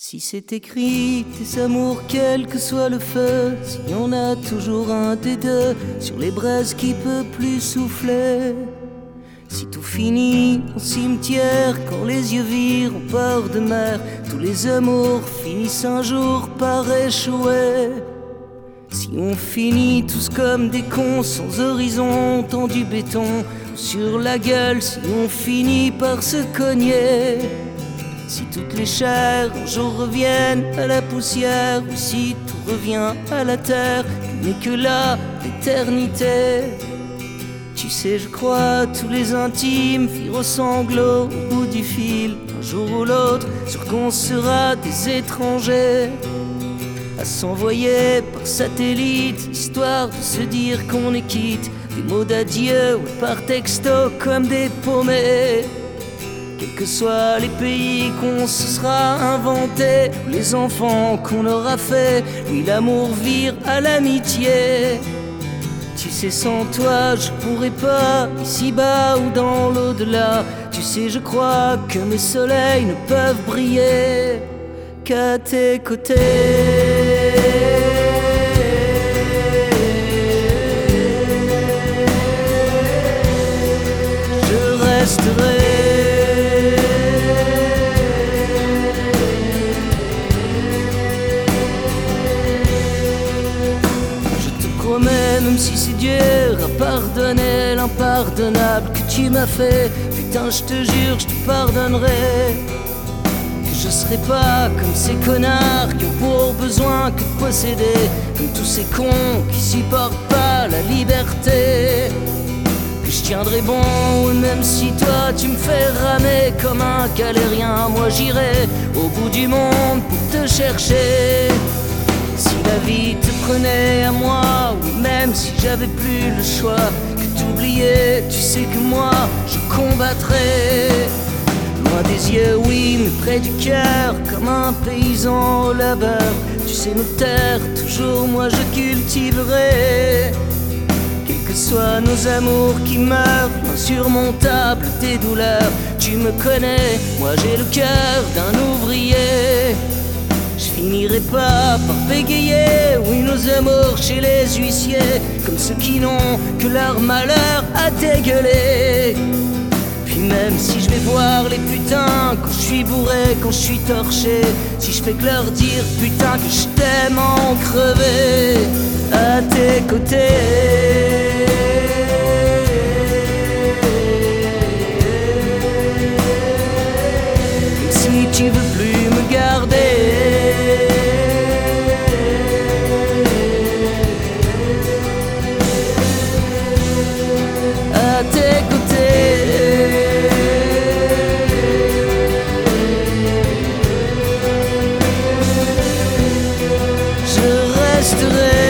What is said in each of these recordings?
Si c'est écrit, tes amours, quel que soit le feu, s'il y en a toujours un des deux sur les braises qui peut plus souffler. Si tout finit en cimetière, quand les yeux virent au bord de mer, tous les amours finissent un jour par échouer. Si on finit tous comme des cons, sans horizon, tendu béton, ou sur la gueule, si on finit par se cogner. Si toutes les chairs un jour reviennent à la poussière, ou si tout revient à la terre, n'est que là l'éternité. Tu sais, je crois, tous les intimes firent au sanglot au bout du fil. Un jour ou l'autre, sûr qu'on sera des étrangers, à s'envoyer par satellite, histoire de se dire qu'on est quitte. Des mots d'adieu ou par texto comme des paumés. Quels que soient les pays qu'on se sera inventés, ou les enfants qu'on aura fait, oui, l'amour vire à l'amitié. Tu sais, sans toi je pourrais pas, ici-bas ou dans l'au-delà. Tu sais, je crois que mes soleils ne peuvent briller qu'à tes côtés. Je resterai. Même si c'est dur à pardonner l'impardonnable que tu m'as fait, putain je te jure je te pardonnerai. Que je serai pas comme ces connards qui ont pour besoin que de posséder, comme tous ces cons qui supportent pas la liberté. Que je tiendrai bon même si toi tu me fais ramer comme un galérien. Moi j'irai au bout du monde pour te chercher. Si la vie te prenait à moi, ou même si j'avais plus le choix que t'oublier, tu sais que moi je combattrais. Loin des yeux, oui, mais près du cœur, comme un paysan au labeur. Tu sais, nos terres, toujours moi je cultiverai. Quels que soient nos amours qui meurent, insurmontables des douleurs. Tu me connais, moi j'ai le cœur d'un ouvrier. Je finirai pas par bégayer, oui, nos amours chez les huissiers, comme ceux qui n'ont que leur malheur à dégueuler. Puis même si je vais voir les putains quand je suis bourré, quand je suis torché, si je fais que leur dire putain que je t'aime en crever, à tes côtés. Si tu veux plus me garder, à tes côtés. Je resterai.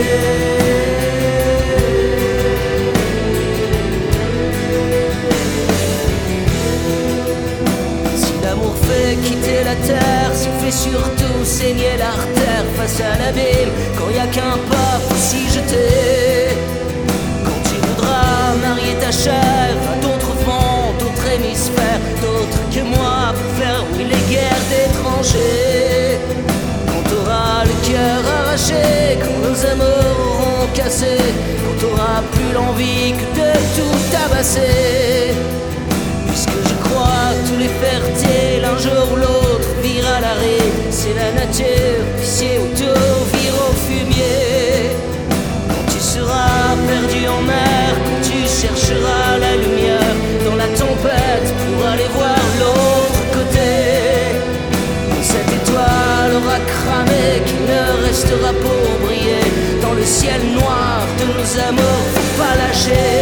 Si l'amour fait quitter la terre, s'il fait surtout saigner l'artère face à l'abîme, quand y a qu'un pas pour s'y jeter. Quand tu voudras marier ta chair à d'autres vents, d'autres hémisphères, d'autres que moi pour faire oui les guerres d'étrangers. Quand t'auras le cœur arraché, quand nos amours auront cassé, quand t'auras plus l'envie que de tout tabasser. Puisque je crois tous les fertiles un jour ou l'autre virent à l'arrêt. C'est la nature qui sait autour vire au fumier. Quand tu seras perdu en mer, quand tu chercheras la lumière dans la tempête pour aller voir l'autre côté. Quand cette étoile aura cramé, qu'il ne restera pour briller dans le ciel noir de nos amours, faut pas lâcher.